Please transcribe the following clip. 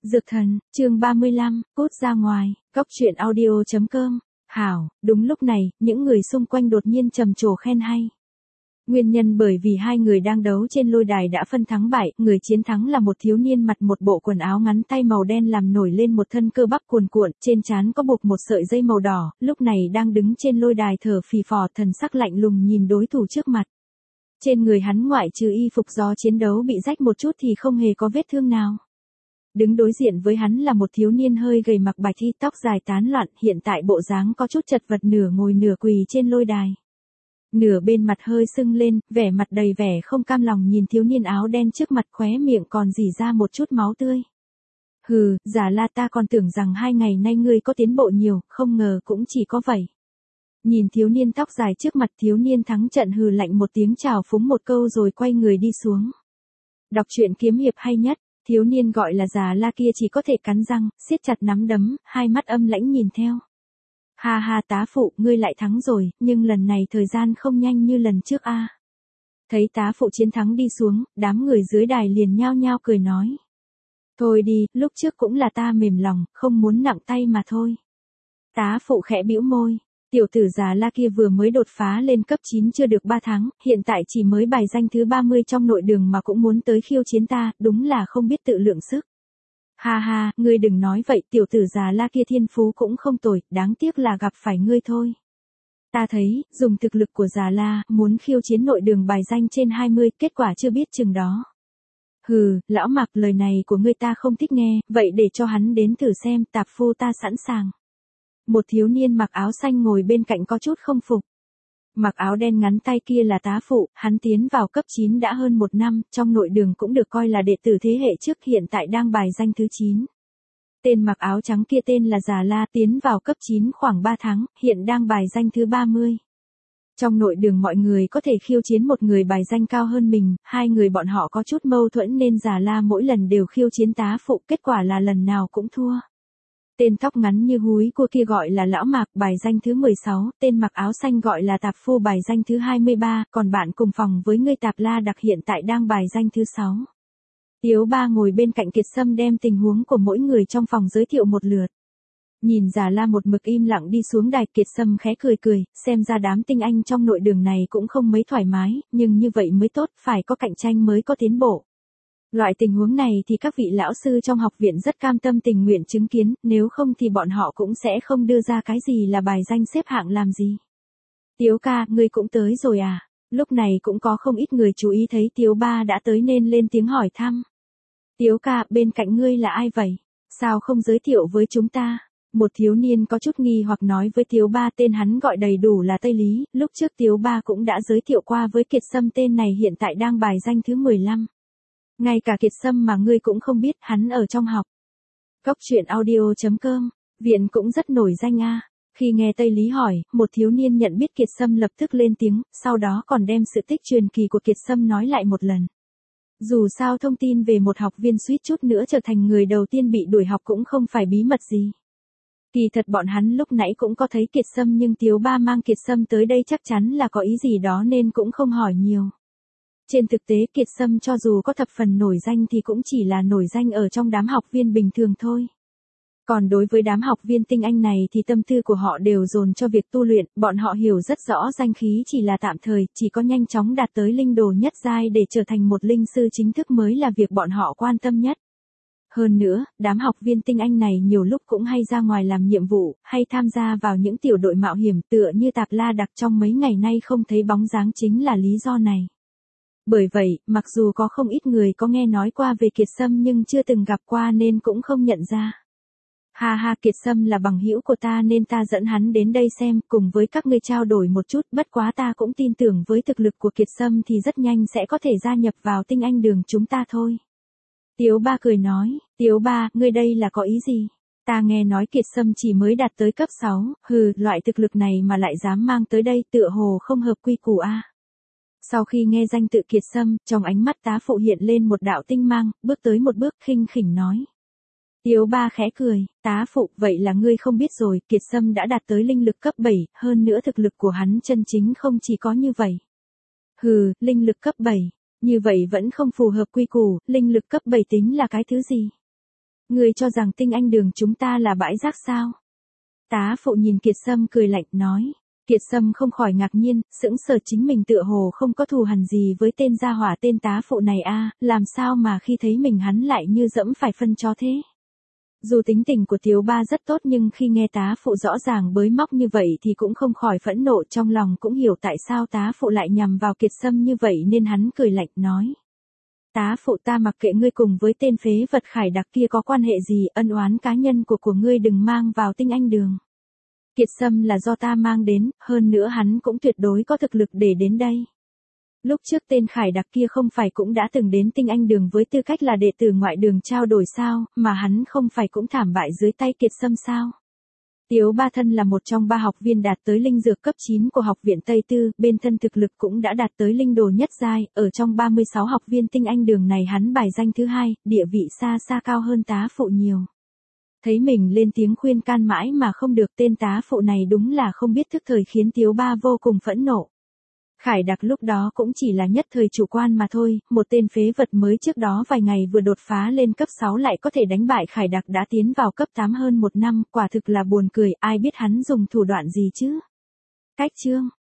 Dược thần, chương 35, cút ra ngoài, góc truyện audio.com. Hảo, đúng lúc này, những người xung quanh đột nhiên trầm trồ khen hay. Nguyên nhân bởi vì hai người đang đấu trên lôi đài đã phân thắng bại, người chiến thắng là một thiếu niên mặc một bộ quần áo ngắn tay màu đen làm nổi lên một thân cơ bắp cuồn cuộn, trên trán có buộc một sợi dây màu đỏ, lúc này đang đứng trên lôi đài thở phì phò, thần sắc lạnh lùng nhìn đối thủ trước mặt. Trên người hắn ngoại trừ y phục do chiến đấu bị rách một chút thì không hề có vết thương nào. Đứng đối diện với hắn là một thiếu niên hơi gầy mặc bạch y, tóc dài tán loạn, hiện tại bộ dáng có chút chật vật, nửa ngồi nửa quỳ trên lôi đài. Nửa bên mặt hơi sưng lên, vẻ mặt đầy vẻ không cam lòng nhìn thiếu niên áo đen trước mặt, khóe miệng còn rỉ ra một chút máu tươi. Hừ, Già La, ta còn tưởng rằng 2 ngày nay ngươi có tiến bộ nhiều, không ngờ cũng chỉ có vậy. Nhìn thiếu niên tóc dài trước mặt, thiếu niên thắng trận hừ lạnh một tiếng chào phúng một câu rồi quay người đi xuống. Đọc truyện kiếm hiệp hay nhất. Thiếu niên gọi là Già La kia chỉ có thể cắn răng, siết chặt nắm đấm, hai mắt âm lãnh nhìn theo. Ha ha, tá phụ, ngươi lại thắng rồi, nhưng lần này thời gian không nhanh như lần trước a. Thấy tá phụ chiến thắng đi xuống, đám người dưới đài liền nhao nhao cười nói. Thôi đi, lúc trước cũng là ta mềm lòng, không muốn nặng tay mà thôi. Tá phụ khẽ bĩu môi. Tiểu tử Già La kia vừa mới đột phá lên cấp 9 chưa được 3 tháng, hiện tại chỉ mới bài danh thứ 30 trong nội đường mà cũng muốn tới khiêu chiến ta, đúng là không biết tự lượng sức. Ha ha, ngươi đừng nói vậy, tiểu tử Già La kia thiên phú cũng không tồi, đáng tiếc là gặp phải ngươi thôi. Ta thấy, dùng thực lực của Già La, muốn khiêu chiến nội đường bài danh trên 20, kết quả chưa biết chừng đó. Hừ, lão Mạc, lời này của ngươi ta không thích nghe, vậy để cho hắn đến thử xem, tạp phu ta sẵn sàng. Một thiếu niên mặc áo xanh ngồi bên cạnh có chút không phục. Mặc áo đen ngắn tay kia là tá phụ, hắn tiến vào cấp 9 đã hơn 1 năm, trong nội đường cũng được coi là đệ tử thế hệ trước, hiện tại đang bài danh thứ 9. Tên mặc áo trắng kia tên là Già La, tiến vào cấp 9 khoảng 3 tháng, hiện đang bài danh thứ 30. Trong nội đường mọi người có thể khiêu chiến một người bài danh cao hơn mình, hai người bọn họ có chút mâu thuẫn nên Già La mỗi lần đều khiêu chiến tá phụ, kết quả là lần nào cũng thua. Tên tóc ngắn như húi cua kia gọi là Lão Mạc, bài danh thứ 16, tên mặc áo xanh gọi là Tạp Phu, bài danh thứ 23, còn bạn cùng phòng với ngươi Tạp La Đặc hiện tại đang bài danh thứ 6. Tiếu Ba ngồi bên cạnh Kiệt Sâm đem tình huống của mỗi người trong phòng giới thiệu một lượt. Nhìn Già La một mực im lặng đi xuống đài, Kiệt Sâm khẽ cười cười, xem ra đám tinh anh trong nội đường này cũng không mấy thoải mái, nhưng như vậy mới tốt, phải có cạnh tranh mới có tiến bộ. Loại tình huống này thì các vị lão sư trong học viện rất cam tâm tình nguyện chứng kiến, nếu không thì bọn họ cũng sẽ không đưa ra cái gì là bài danh xếp hạng làm gì. Tiếu ca, ngươi cũng tới rồi à? Lúc này cũng có không ít người chú ý thấy Tiếu Ba đã tới nên lên tiếng hỏi thăm. Tiếu ca, bên cạnh ngươi là ai vậy? Sao không giới thiệu với chúng ta? Một thiếu niên có chút nghi hoặc nói với Tiếu Ba, tên hắn gọi đầy đủ là Tây Lý, lúc trước Tiếu Ba cũng đã giới thiệu qua với Kiệt Sâm, tên này hiện tại đang bài danh thứ 15. Ngay cả Kiệt Sâm mà ngươi cũng không biết, hắn ở trong học. Góc truyện audio.com, viện cũng rất nổi danh a. Khi nghe Tây Lý hỏi, một thiếu niên nhận biết Kiệt Sâm lập tức lên tiếng, sau đó còn đem sự tích truyền kỳ của Kiệt Sâm nói lại một lần. Dù sao thông tin về một học viên suýt chút nữa trở thành người đầu tiên bị đuổi học cũng không phải bí mật gì. Kỳ thật bọn hắn lúc nãy cũng có thấy Kiệt Sâm, nhưng Tiếu Ba mang Kiệt Sâm tới đây chắc chắn là có ý gì đó nên cũng không hỏi nhiều. Trên thực tế Kiệt Sâm cho dù có thập phần nổi danh thì cũng chỉ là nổi danh ở trong đám học viên bình thường thôi. Còn đối với đám học viên tinh anh này thì tâm tư của họ đều dồn cho việc tu luyện, bọn họ hiểu rất rõ danh khí chỉ là tạm thời, chỉ có nhanh chóng đạt tới linh đồ nhất giai để trở thành một linh sư chính thức mới là việc bọn họ quan tâm nhất. Hơn nữa, đám học viên tinh anh này nhiều lúc cũng hay ra ngoài làm nhiệm vụ, hay tham gia vào những tiểu đội mạo hiểm, tựa như Tạp La Đặc trong mấy ngày nay không thấy bóng dáng chính là lý do này. Bởi vậy, mặc dù có không ít người có nghe nói qua về Kiệt Sâm nhưng chưa từng gặp qua nên cũng không nhận ra. Ha ha, Kiệt Sâm là bằng hữu của ta nên ta dẫn hắn đến đây xem, cùng với các ngươi trao đổi một chút, bất quá ta cũng tin tưởng với thực lực của Kiệt Sâm thì rất nhanh sẽ có thể gia nhập vào tinh anh đường chúng ta thôi. Tiếu Ba cười nói, Tiếu Ba, ngươi đây là có ý gì? Ta nghe nói Kiệt Sâm chỉ mới đạt tới cấp 6, loại thực lực này mà lại dám mang tới đây, tựa hồ không hợp quy củ a. Sau khi nghe danh tự Kiệt Sâm, trong ánh mắt tá phụ hiện lên một đạo tinh mang, bước tới một bước khinh khỉnh nói. Tiếu Ba khẽ cười, tá phụ, vậy là ngươi không biết rồi, Kiệt Sâm đã đạt tới linh lực cấp 7, hơn nữa thực lực của hắn chân chính không chỉ có như vậy. Linh lực cấp 7, như vậy vẫn không phù hợp quy củ, linh lực cấp 7 tính là cái thứ gì? Ngươi cho rằng Tinh Anh Đường chúng ta là bãi rác sao? Tá phụ nhìn Kiệt Sâm cười lạnh nói. Kiệt Sâm không khỏi ngạc nhiên, sững sờ chính mình tựa hồ không có thù hằn gì với tên gia hỏa tên tá phụ này a, làm sao mà khi thấy mình hắn lại như dẫm phải phân chó thế. Dù tính tình của Tiếu Ba rất tốt nhưng khi nghe tá phụ rõ ràng bới móc như vậy thì cũng không khỏi phẫn nộ, trong lòng cũng hiểu tại sao tá phụ lại nhằm vào Kiệt Sâm như vậy nên hắn cười lạnh nói. Tá phụ, ta mặc kệ ngươi cùng với tên phế vật Khải Đặc kia có quan hệ gì, ân oán cá nhân của ngươi đừng mang vào Tinh Anh Đường. Kiệt Sâm là do ta mang đến, hơn nữa hắn cũng tuyệt đối có thực lực để đến đây. Lúc trước tên Khải Đặc kia không phải cũng đã từng đến Tinh Anh Đường với tư cách là đệ tử ngoại đường trao đổi sao, mà hắn không phải cũng thảm bại dưới tay Kiệt Sâm sao? Tiếu Ba thân là một trong 3 học viên đạt tới linh dược cấp 9 của học viện Tây Tư, bên thân thực lực cũng đã đạt tới linh đồ nhất giai, ở trong 36 học viên Tinh Anh Đường này hắn bài danh thứ 2, địa vị xa xa cao hơn tá phụ nhiều. Thấy mình lên tiếng khuyên can mãi mà không được, tên tá phụ này đúng là không biết thức thời, khiến Tiếu Ba vô cùng phẫn nộ. Khải Đặc lúc đó cũng chỉ là nhất thời chủ quan mà thôi, một tên phế vật mới trước đó vài ngày vừa đột phá lên cấp 6 lại có thể đánh bại Khải Đặc đã tiến vào cấp 8 hơn 1 năm, quả thực là buồn cười, ai biết hắn dùng thủ đoạn gì chứ. Cách chương